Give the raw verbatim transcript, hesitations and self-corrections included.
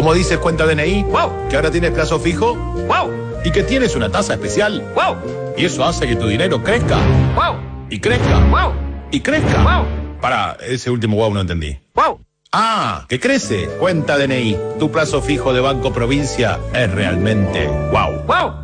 ¿Cómo dices cuenta D N I? Wow. ¿Que ahora tienes plazo fijo? Wow. ¿Y que tienes una tasa especial? Wow. Y eso hace que tu dinero crezca. Wow. Y crezca. Wow. Y crezca. Wow. Pará, ese último wow no entendí. Wow. Ah, que crece. Cuenta D N I. Tu plazo fijo de Banco Provincia es realmente wow. Wow.